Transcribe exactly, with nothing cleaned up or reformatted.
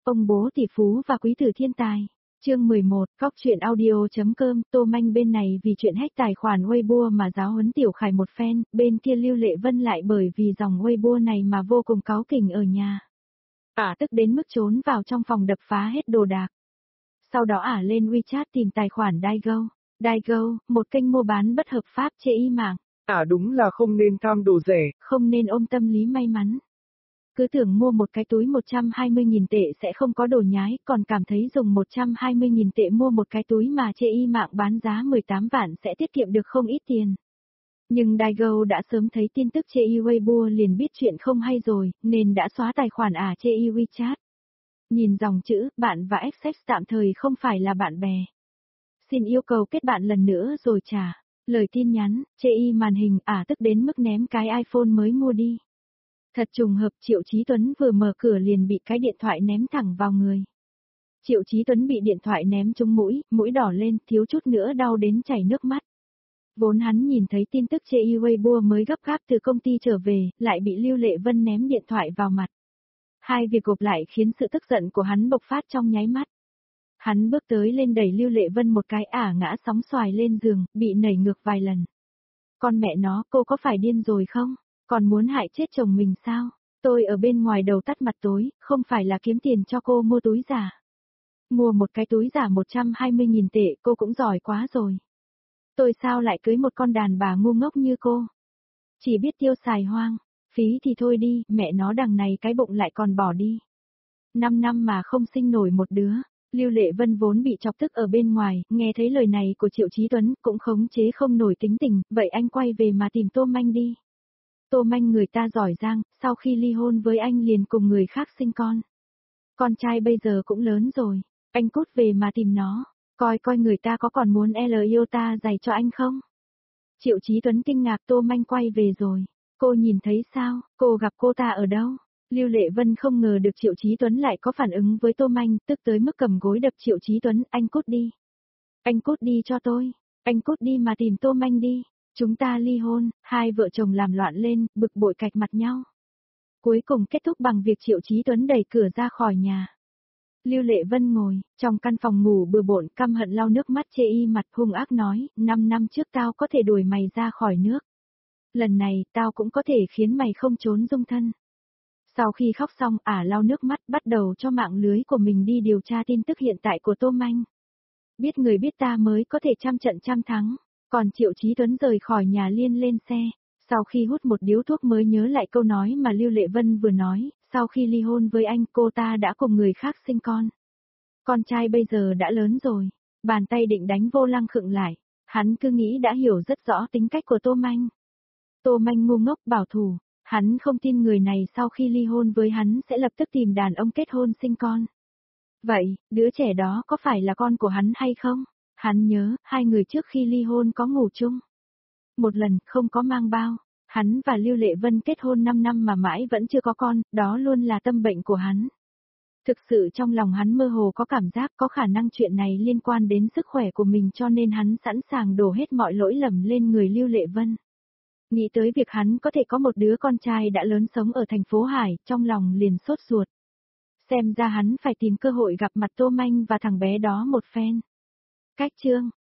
Ông bố tỷ phú và quý tử thiên tài. Chương mười một, Góc truyện audio.com, Tô Manh bên này vì chuyện hack tài khoản Weibo mà giáo huấn Tiểu Khải một phen, bên kia Lưu Lệ Vân lại bởi vì dòng Weibo này mà vô cùng cáu kỉnh ở nhà. Ả tức đến mức trốn vào trong phòng đập phá hết đồ đạc. Sau đó Ả lên WeChat tìm tài khoản Daigo. Daigo, một kênh mua bán bất hợp pháp chê y mạng. Ả đúng là không nên tham đồ rẻ. Không nên ôm tâm lý may mắn. Cứ tưởng mua một cái túi một trăm hai mươi nghìn tệ sẽ không có đồ nhái, còn cảm thấy dùng một trăm hai mươi nghìn tệ mua một cái túi mà chê y mạng bán giá mười tám vạn sẽ tiết kiệm được không ít tiền. Nhưng Daigo đã sớm thấy tin tức chê y Weibo liền biết chuyện không hay rồi, nên đã xóa tài khoản Ả chê y WeChat. Nhìn dòng chữ, bạn và Access tạm thời không phải là bạn bè. Xin yêu cầu kết bạn lần nữa rồi trả. Lời tin nhắn, chê y màn hình, Ả tức đến mức ném cái iPhone mới mua đi. Thật trùng hợp Triệu Chí Tuấn vừa mở cửa liền bị cái điện thoại ném thẳng vào người. Triệu Chí Tuấn bị điện thoại ném trúng mũi, mũi đỏ lên, thiếu chút nữa đau đến chảy nước mắt. Vốn hắn nhìn thấy tin tức chê y Weibo mới gấp gáp từ công ty trở về, lại bị Lưu Lệ Vân ném điện thoại vào mặt. Hai việc gộp lại khiến sự tức giận của hắn bộc phát trong nháy mắt. Hắn bước tới lên đẩy Lưu Lệ Vân một cái, Ả ngã sóng xoài lên giường, bị nảy ngược vài lần. Con mẹ nó, cô có phải điên rồi không? Còn muốn hại chết chồng mình sao? Tôi ở bên ngoài đầu tắt mặt tối, không phải là kiếm tiền cho cô mua túi giả. Mua một cái túi giả một trăm hai mươi nghìn tệ cô cũng giỏi quá rồi. Tôi sao lại cưới một con đàn bà ngu ngốc như cô? Chỉ biết tiêu xài hoang, phí thì thôi đi, mẹ nó đằng này cái bụng lại còn bỏ đi. Năm năm mà không sinh nổi một đứa. Lưu Lệ Vân vốn bị chọc tức ở bên ngoài, nghe thấy lời này của Triệu Chí Tuấn cũng khống chế không nổi tính tình, vậy anh quay về mà tìm Tô Manh đi. Tô Manh người ta giỏi giang, sau khi ly hôn với anh liền cùng người khác sinh con. Con trai bây giờ cũng lớn rồi, anh cút về mà tìm nó, coi coi người ta có còn muốn L yêu ta dày cho anh không. Triệu Chí Tuấn kinh ngạc Tô Manh quay về rồi, cô nhìn thấy sao, cô gặp cô ta ở đâu? Lưu Lệ Vân không ngờ được Triệu Chí Tuấn lại có phản ứng với Tô Manh, tức tới mức cầm gối đập Triệu Chí Tuấn, anh cút đi. Anh cút đi cho tôi, anh cút đi mà tìm Tô Manh đi. Chúng ta ly hôn, hai vợ chồng làm loạn lên, bực bội cạch mặt nhau. Cuối cùng kết thúc bằng việc Triệu Chí Tuấn đẩy cửa ra khỏi nhà. Lưu Lệ Vân ngồi, trong căn phòng ngủ bừa bộn căm hận lau nước mắt chê y mặt hung ác nói, năm năm trước tao có thể đuổi mày ra khỏi nước. Lần này, tao cũng có thể khiến mày không trốn dung thân. Sau khi khóc xong, Ả lau nước mắt bắt đầu cho mạng lưới của mình đi điều tra tin tức hiện tại của Tô Manh. Biết người biết ta mới có thể trăm trận trăm thắng. Còn Triệu Chí Tuấn rời khỏi nhà liên lên xe, sau khi hút một điếu thuốc mới nhớ lại câu nói mà Lưu Lệ Vân vừa nói, sau khi ly hôn với anh cô ta đã cùng người khác sinh con. Con trai bây giờ đã lớn rồi, bàn tay định đánh vô lăng khựng lại, hắn cứ nghĩ đã hiểu rất rõ tính cách của Tô Manh. Tô Manh ngu ngốc bảo thủ, hắn không tin người này sau khi ly hôn với hắn sẽ lập tức tìm đàn ông kết hôn sinh con. Vậy, đứa trẻ đó có phải là con của hắn hay không? Hắn nhớ, hai người trước khi ly hôn có ngủ chung. Một lần, không có mang bao. Hắn và Lưu Lệ Vân kết hôn năm năm mà mãi vẫn chưa có con, đó luôn là tâm bệnh của hắn. Thực sự trong lòng hắn mơ hồ có cảm giác có khả năng chuyện này liên quan đến sức khỏe của mình cho nên hắn sẵn sàng đổ hết mọi lỗi lầm lên người Lưu Lệ Vân. Nghĩ tới việc hắn có thể có một đứa con trai đã lớn sống ở thành phố Hải, trong lòng liền sốt ruột. Xem ra hắn phải tìm cơ hội gặp mặt Tô Manh và thằng bé đó một phen. Cách chương